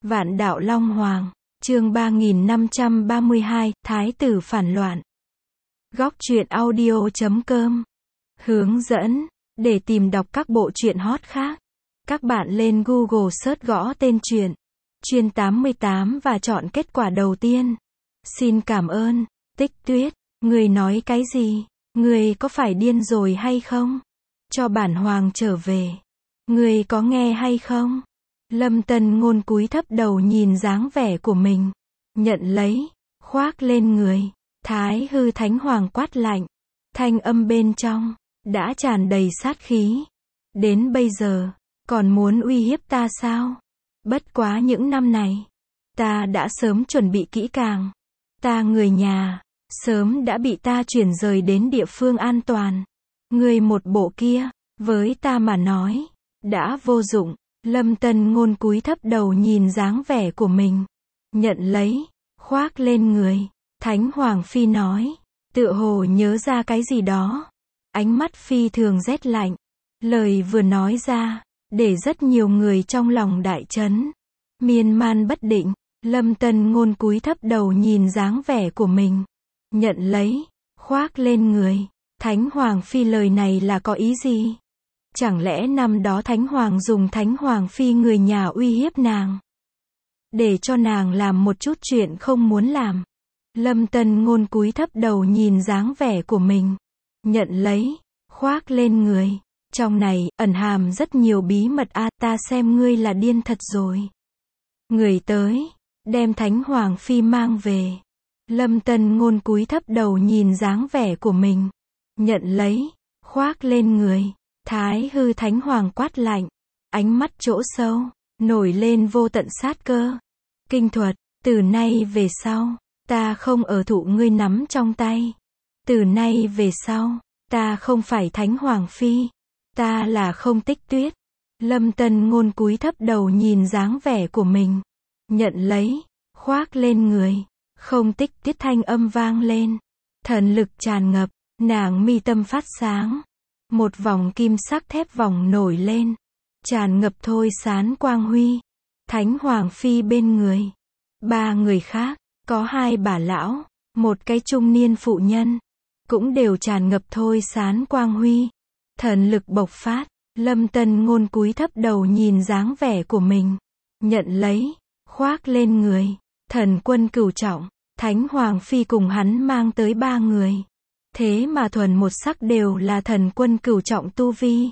Vạn đạo Long Hoàng, chương 3532, Thái tử phản loạn. Góc truyện audio.com hướng dẫn, để tìm đọc các bộ truyện hot khác. Các bạn lên Google search gõ tên truyện Chuyên 88 và chọn kết quả đầu tiên. Xin cảm ơn. Tích Tuyết, người nói cái gì? Người có phải điên rồi hay không? Cho bản hoàng trở về. Người có nghe hay không? Lâm Tân Ngôn cúi thấp đầu nhìn dáng vẻ của mình. Nhận lấy, khoác lên người. Thái hư thánh hoàng quát lạnh. Thanh âm bên trong đã tràn đầy sát khí. Đến bây giờ, còn muốn uy hiếp ta sao? Bất quá những năm này, ta đã sớm chuẩn bị kỹ càng. Ta người nhà, sớm đã bị ta chuyển rời đến địa phương an toàn. Người một bộ kia, với ta mà nói, đã vô dụng. Lâm Tân Ngôn cúi thấp đầu nhìn dáng vẻ của mình. Nhận lấy, khoác lên người. Thánh Hoàng Phi nói, tựa hồ nhớ ra cái gì đó. Ánh mắt phi thường rét lạnh. Lời vừa nói ra, để rất nhiều người trong lòng đại chấn. Miên man bất định, Lâm Tân Ngôn cúi thấp đầu nhìn dáng vẻ của mình. Nhận lấy, khoác lên người. Thánh Hoàng Phi lời này là có ý gì? Chẳng lẽ năm đó Thánh Hoàng dùng Thánh Hoàng Phi người nhà uy hiếp nàng, để cho nàng làm một chút chuyện không muốn làm? Lâm Tân Ngôn cúi thấp đầu nhìn dáng vẻ của mình. Nhận lấy, khoác lên người. Trong này, ẩn hàm rất nhiều bí mật a, ta xem ngươi là điên thật rồi. Người tới, đem Thánh Hoàng Phi mang về. Lâm Tân Ngôn cúi thấp đầu nhìn dáng vẻ của mình. Nhận lấy, khoác lên người. Thái hư thánh hoàng quát lạnh. Ánh mắt chỗ sâu, nổi lên vô tận sát cơ. Kinh thuật, từ nay về sau, ta không ở thụ ngươi nắm trong tay. Từ nay về sau, ta không phải Thánh Hoàng Phi. Ta là không Tích Tuyết. Lâm Tân Ngôn cúi thấp đầu nhìn dáng vẻ của mình. Nhận lấy, khoác lên người. Không Tích Tuyết thanh âm vang lên. Thần lực tràn ngập, nàng mi tâm phát sáng. Một vòng kim sắc thép vòng nổi lên. Tràn ngập thôi sán quang huy. Thánh Hoàng Phi bên người. Ba người khác, có hai bà lão, một cái trung niên phụ nhân. Cũng đều tràn ngập thôi sán quang huy. Thần lực bộc phát. Lâm Tân Ngôn cúi thấp đầu nhìn dáng vẻ của mình. Nhận lấy, khoác lên người. Thần quân cửu trọng. Thánh Hoàng Phi cùng hắn mang tới ba người. Thế mà thuần một sắc đều là thần quân cửu trọng tu vi.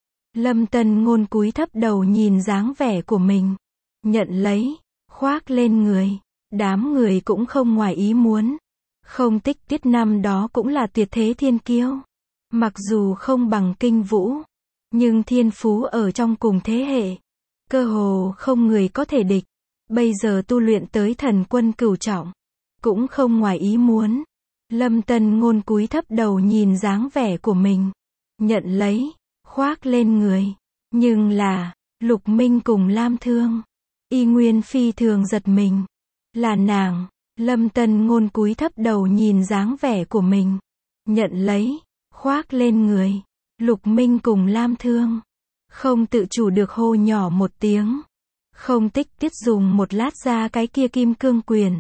Lâm Tân Ngôn cúi thấp đầu nhìn dáng vẻ của mình. Nhận lấy, khoác lên người. Đám người cũng không ngoài ý muốn. Không Tích Tuyết năm đó cũng là tuyệt thế thiên kiêu. Mặc dù không bằng Kinh Vũ, nhưng thiên phú ở trong cùng thế hệ. Cơ hồ không người có thể địch. Bây giờ tu luyện tới thần quân cửu trọng. Cũng không ngoài ý muốn. Lâm Tân Ngôn cúi thấp đầu nhìn dáng vẻ của mình. Nhận lấy, khoác lên người. Nhưng là, Lục Minh cùng Lam Thương. Y nguyên phi thường giật mình. Là nàng. Lâm Tân Ngôn cúi thấp đầu nhìn dáng vẻ của mình. Nhận lấy, khoác lên người. Lục Minh cùng Lam Thương. Không tự chủ được hô nhỏ một tiếng. Không Tích Tuyết dùng một lát ra cái kia kim cương quyền.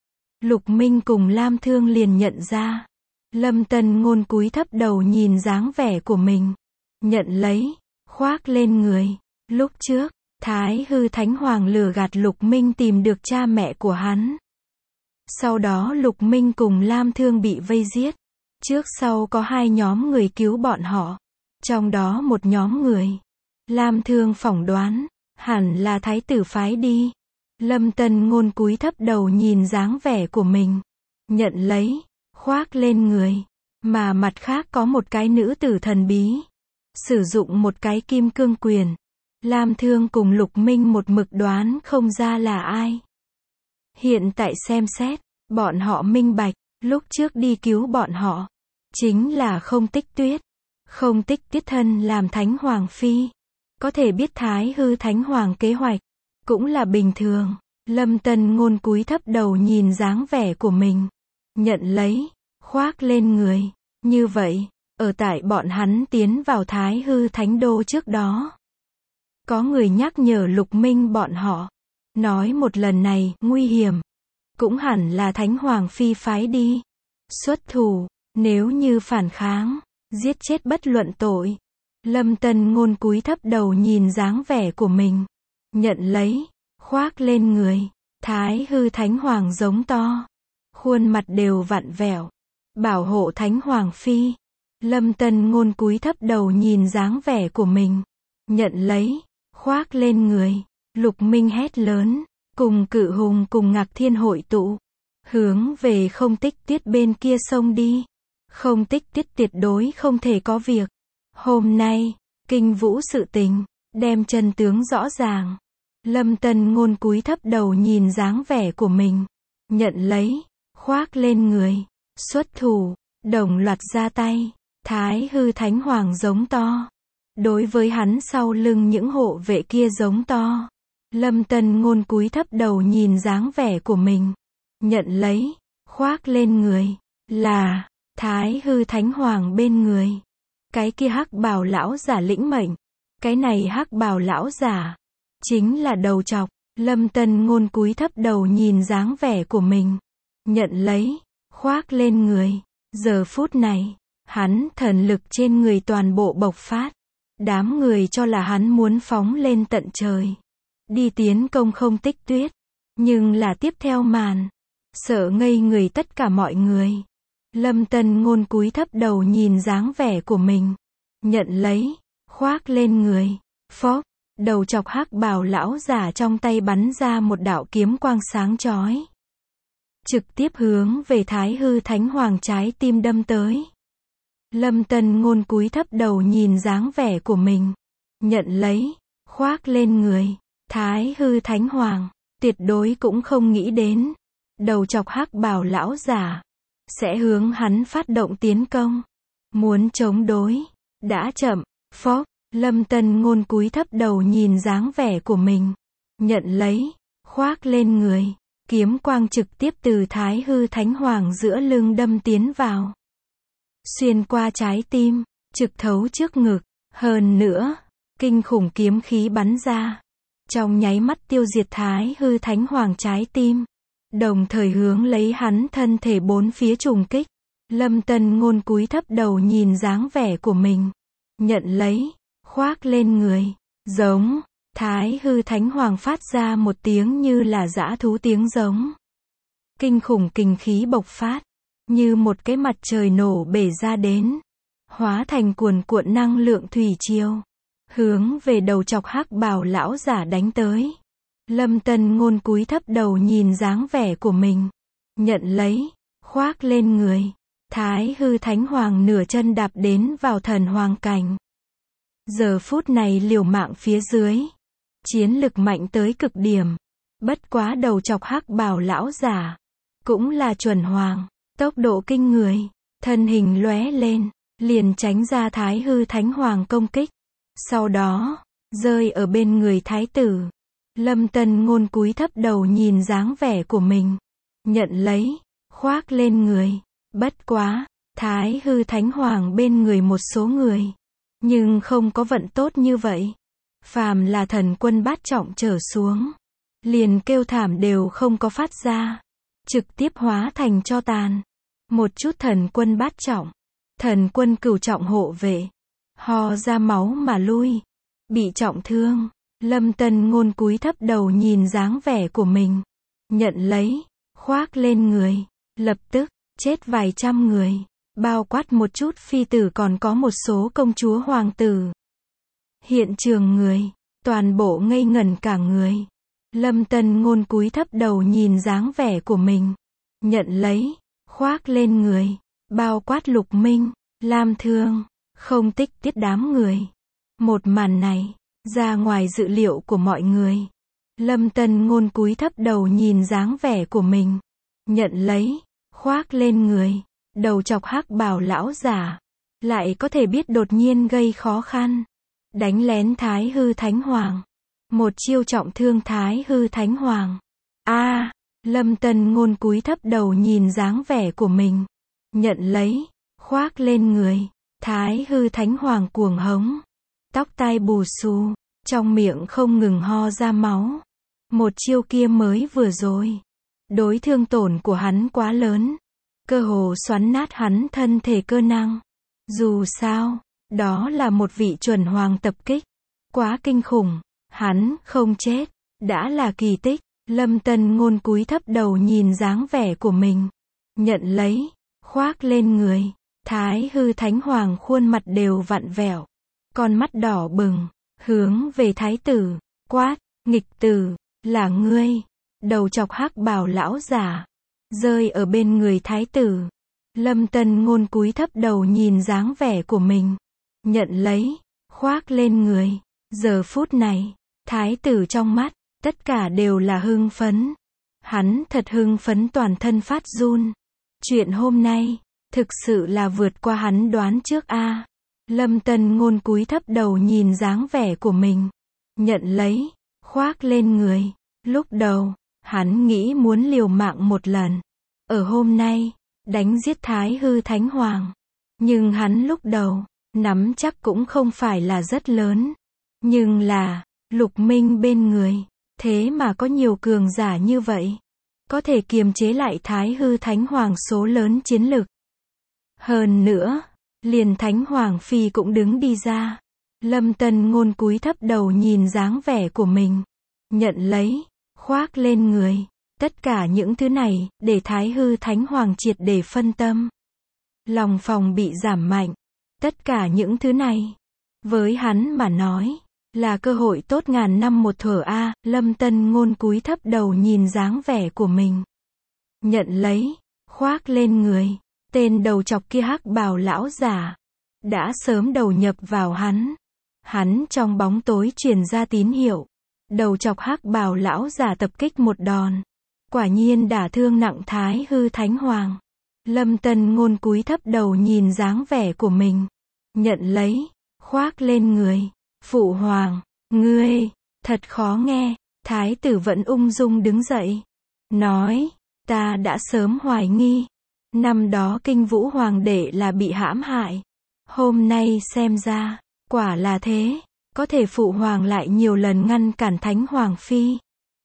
Lục Minh cùng Lam Thương liền nhận ra. Lâm Tân Ngôn cúi thấp đầu nhìn dáng vẻ của mình. Nhận lấy, khoác lên người. Lúc trước, Thái hư thánh hoàng lừa gạt Lục Minh tìm được cha mẹ của hắn. Sau đó Lục Minh cùng Lam Thương bị vây giết. Trước sau có hai nhóm người cứu bọn họ. Trong đó một nhóm người, Lam Thương phỏng đoán, hẳn là thái tử phái đi. Lâm Tân Ngôn cúi thấp đầu nhìn dáng vẻ của mình. Nhận lấy, khoác lên người. Mà mặt khác có một cái nữ tử thần bí. Sử dụng một cái kim cương quyền. Lam Thương cùng Lục Minh một mực đoán không ra là ai. Hiện tại xem xét, bọn họ minh bạch, lúc trước đi cứu bọn họ. Chính là Không Tích Tuyết. Không Tích Tuyết thân làm Thánh Hoàng Phi. Có thể biết Thái hư Thánh Hoàng kế hoạch. Cũng là bình thường. Lâm Tân Ngôn cúi thấp đầu nhìn dáng vẻ của mình. Nhận lấy, khoác lên người. Như vậy, ở tại bọn hắn tiến vào Thái hư Thánh Đô trước đó. Có người nhắc nhở Lục Minh bọn họ. Nói một lần này, nguy hiểm. Cũng hẳn là Thánh Hoàng Phi phái đi. Xuất thủ, nếu như phản kháng, giết chết bất luận tội. Lâm Tân Ngôn cúi thấp đầu nhìn dáng vẻ của mình. Nhận lấy, khoác lên người. Thái hư Thánh Hoàng giống to. Khuôn mặt đều vặn vẹo. Bảo hộ Thánh Hoàng Phi. Lâm Tân Ngôn cúi thấp đầu nhìn dáng vẻ của mình. Nhận lấy, khoác lên người. Lục Minh hét lớn. Cùng Cự Hùng cùng Ngạc Thiên hội tụ. Hướng về Không Tích Tuyết bên kia sông đi. Không Tích Tuyết tuyệt đối không thể có việc. Hôm nay, kinh vũ sự tình, đem chân tướng rõ ràng. Lâm Tân Ngôn cúi thấp đầu nhìn dáng vẻ của mình. Nhận lấy, khoác lên người. Xuất thủ, đồng loạt ra tay. Thái hư Thánh Hoàng giống to. Đối với hắn sau lưng những hộ vệ kia giống to. Lâm Tân Ngôn cúi thấp đầu nhìn dáng vẻ của mình. Nhận lấy, khoác lên người. Là, Thái hư Thánh Hoàng bên người. Cái kia hắc bào lão giả lĩnh mệnh. Cái này hắc bào lão giả chính là đầu trọc. Lâm Tân Ngôn cúi thấp đầu nhìn dáng vẻ của mình. Nhận lấy, khoác lên người. Giờ phút này, hắn thần lực trên người toàn bộ bộc phát. Đám người cho là hắn muốn phóng lên tận trời. Đi tiến công Không Tích Tuyết. Nhưng là tiếp theo màn. Sợ ngây người tất cả mọi người. Lâm Tân Ngôn cúi thấp đầu nhìn dáng vẻ của mình. Nhận lấy, khoác lên người. Phốc, đầu chọc hắc bào lão giả trong tay bắn ra một đạo kiếm quang sáng chói. Trực tiếp hướng về Thái hư Thánh Hoàng trái tim đâm tới. Lâm Tân Ngôn cúi thấp đầu nhìn dáng vẻ của mình. Nhận lấy, khoác lên người. Thái hư Thánh Hoàng, tuyệt đối cũng không nghĩ đến. Đầu chọc hắc bào lão giả sẽ hướng hắn phát động tiến công. Muốn chống đối, đã chậm. Phốc, Lâm Tân Ngôn cúi thấp đầu nhìn dáng vẻ của mình. Nhận lấy, khoác lên người. Kiếm quang trực tiếp từ Thái hư Thánh Hoàng giữa lưng đâm tiến vào. Xuyên qua trái tim, trực thấu trước ngực. Hơn nữa, kinh khủng kiếm khí bắn ra. Trong nháy mắt tiêu diệt Thái hư Thánh Hoàng trái tim. Đồng thời hướng lấy hắn thân thể bốn phía trùng kích. Lâm Tân Ngôn cúi thấp đầu nhìn dáng vẻ của mình. Nhận lấy, khoác lên người. Giống, Thái hư Thánh Hoàng phát ra một tiếng như là dã thú tiếng giống. Kinh khủng kình khí bộc phát. Như một cái mặt trời nổ bể ra đến. Hóa thành cuồn cuộn năng lượng thủy triều. Hướng về đầu chọc hắc bào lão giả đánh tới. Lâm Tân Ngôn cúi thấp đầu nhìn dáng vẻ của mình. Nhận lấy, khoác lên người. Thái hư Thánh Hoàng nửa chân đạp đến vào thần hoàng cảnh. Giờ phút này liều mạng phía dưới. Chiến lực mạnh tới cực điểm. Bất quá đầu chọc hắc bào lão giả. Cũng là chuẩn hoàng. Tốc độ kinh người. Thân hình lóe lên. Liền tránh ra Thái hư Thánh Hoàng công kích. Sau đó, rơi ở bên người thái tử. Lâm Tân Ngôn cúi thấp đầu nhìn dáng vẻ của mình. Nhận lấy, khoác lên người. Bất quá, Thái hư Thánh Hoàng bên người một số người. Nhưng không có vận tốt như vậy. Phàm là thần quân bát trọng trở xuống. Liền kêu thảm đều không có phát ra. Trực tiếp hóa thành tro tàn. Một chút thần quân bát trọng. Thần quân cửu trọng hộ vệ. Ho ra máu mà lui. Bị trọng thương. Lâm Tân Ngôn cúi thấp đầu nhìn dáng vẻ của mình. Nhận lấy, khoác lên người. Lập tức, chết vài trăm người. Bao quát một chút phi tử còn có một số công chúa hoàng tử. Hiện trường người, toàn bộ ngây ngẩn cả người. Lâm Tân Ngôn cúi thấp đầu nhìn dáng vẻ của mình. Nhận lấy, khoác lên người. Bao quát Lục Minh, Lam Thương, Không Tích Tuyết đám người. Một màn này, ra ngoài dự liệu của mọi người. Lâm Tân Ngôn cúi thấp đầu nhìn dáng vẻ của mình. Nhận lấy, khoác lên người. Đầu chọc hắc bào lão giả. Lại có thể biết đột nhiên gây khó khăn. Đánh lén Thái hư Thánh Hoàng. Một chiêu trọng thương Thái hư Thánh Hoàng. Lâm Tân Ngôn cúi thấp đầu nhìn dáng vẻ của mình. Nhận lấy, khoác lên người. Thái hư Thánh Hoàng cuồng hống. Tóc tai bù xù. Trong miệng không ngừng ho ra máu. Một chiêu kia mới vừa rồi, đối thương tổn của hắn quá lớn, cơ hồ xoắn nát hắn thân thể cơ năng. Dù sao, đó là một vị chuẩn hoàng tập kích, quá kinh khủng, hắn không chết, đã là kỳ tích. Lâm Tân Ngôn cúi thấp đầu nhìn dáng vẻ của mình, nhận lấy, khoác lên người. Thái hư thánh hoàng khuôn mặt đều vặn vẹo, con mắt đỏ bừng, hướng về thái tử, quát, nghịch tử, là ngươi. Đầu chọc hắc bào lão giả, rơi ở bên người thái tử. Lâm Tân Ngôn cúi thấp đầu nhìn dáng vẻ của mình, nhận lấy, khoác lên người. Giờ phút này, thái tử trong mắt, tất cả đều là hưng phấn. Hắn thật hưng phấn, toàn thân phát run. Chuyện hôm nay, thực sự là vượt qua hắn đoán trước a. Lâm Tân Ngôn cúi thấp đầu nhìn dáng vẻ của mình, nhận lấy, khoác lên người. Lúc đầu, hắn nghĩ muốn liều mạng một lần, ở hôm nay, đánh giết Thái hư thánh hoàng. Nhưng hắn lúc đầu, nắm chắc cũng không phải là rất lớn. Nhưng là, Lục Minh bên người, thế mà có nhiều cường giả như vậy, có thể kiềm chế lại Thái hư thánh hoàng số lớn chiến lực. Hơn nữa, liền Thánh Hoàng Phi cũng đứng đi ra. Lâm Tân Ngôn cúi thấp đầu nhìn dáng vẻ của mình, nhận lấy, khoác lên người. Tất cả những thứ này, để Thái hư thánh hoàng triệt để phân tâm. Lòng phòng bị giảm mạnh. Tất cả những thứ này, với hắn mà nói, là cơ hội tốt ngàn năm một thở a. Lâm Tân Ngôn cúi thấp đầu nhìn dáng vẻ của mình, nhận lấy, khoác lên người. Tên đầu chọc kia hắc bào lão giả, đã sớm đầu nhập vào hắn. Hắn trong bóng tối truyền ra tín hiệu. Đầu chọc hắc bào lão giả tập kích một đòn, quả nhiên đả thương nặng Thái hư thánh hoàng. Lâm Tân Ngôn cúi thấp đầu nhìn dáng vẻ của mình, nhận lấy, khoác lên người. Phụ hoàng, ngươi, thật khó nghe. Thái tử vẫn ung dung đứng dậy, nói, ta đã sớm hoài nghi. Năm đó Kinh Vũ Hoàng đệ là bị hãm hại. Hôm nay xem ra, quả là thế. Có thể phụ hoàng lại nhiều lần ngăn cản Thánh Hoàng Phi.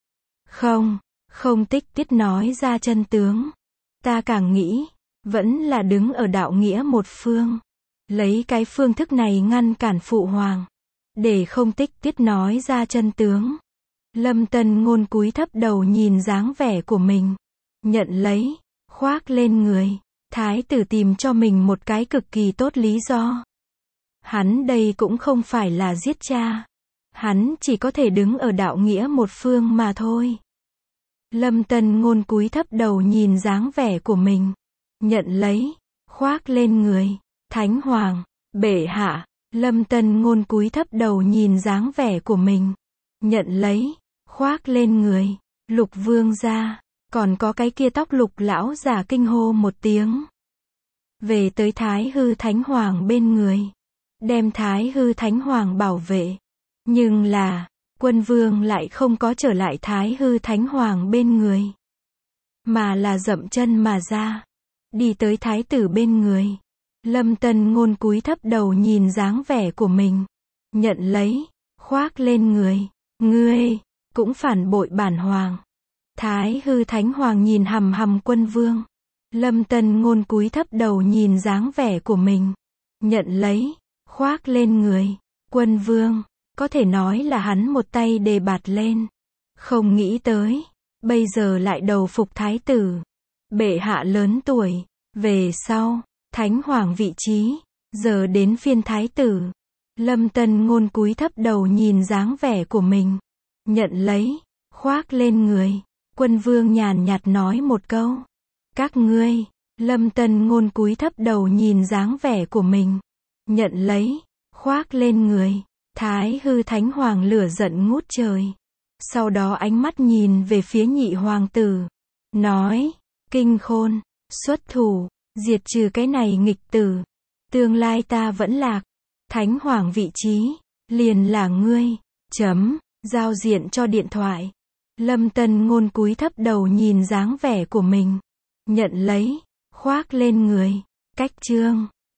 Không tích tiết nói ra chân tướng. Ta càng nghĩ, vẫn là đứng ở đạo nghĩa một phương. Lấy cái phương thức này ngăn cản phụ hoàng. Để không tích tiết nói ra chân tướng. Lâm Tân Ngôn cúi thấp đầu nhìn dáng vẻ của mình, nhận lấy, khoác lên người. Thái tử tìm cho mình một cái cực kỳ tốt lý do. Hắn đây cũng không phải là giết cha. Hắn chỉ có thể đứng ở đạo nghĩa một phương mà thôi. Lâm Tân Ngôn cúi thấp đầu nhìn dáng vẻ của mình, nhận lấy, khoác lên người. Thánh Hoàng, bệ hạ. Lâm Tân Ngôn cúi thấp đầu nhìn dáng vẻ của mình, nhận lấy, khoác lên người. Lục vương gia. Còn có cái kia tóc lục lão giả kinh hô một tiếng. Về tới Thái hư thánh hoàng bên người, đem Thái hư thánh hoàng bảo vệ. Nhưng là, quân vương lại không có trở lại Thái hư thánh hoàng bên người, mà là dậm chân mà ra, đi tới thái tử bên người. Lâm Tân Ngôn cúi thấp đầu nhìn dáng vẻ của mình, nhận lấy, khoác lên người. Ngươi, cũng phản bội bản hoàng. Thái hư thánh hoàng nhìn hằm hằm quân vương. Lâm Tân Ngôn cúi thấp đầu nhìn dáng vẻ của mình, nhận lấy, khoác lên người. Quân vương, có thể nói là hắn một tay đề bạt lên. Không nghĩ tới, bây giờ lại đầu phục thái tử. Bệ hạ lớn tuổi, về sau, thánh hoàng vị trí, giờ đến phiên thái tử. Lâm Tân Ngôn cúi thấp đầu nhìn dáng vẻ của mình, nhận lấy, khoác lên người. Quân vương nhàn nhạt nói một câu, các ngươi. Lâm Tân Ngôn cúi thấp đầu nhìn dáng vẻ của mình, nhận lấy, khoác lên người. Thái hư thánh hoàng lửa giận ngút trời. Sau đó ánh mắt nhìn về phía nhị hoàng tử, nói, Kinh Khôn, xuất thủ, diệt trừ cái này nghịch tử. Tương lai ta vẫn lạc, thánh hoàng vị trí, liền là ngươi. Giao diện cho điện thoại. Lâm Tân Ngôn cúi thấp đầu nhìn dáng vẻ của mình, nhận lấy, khoác lên người. Cách chương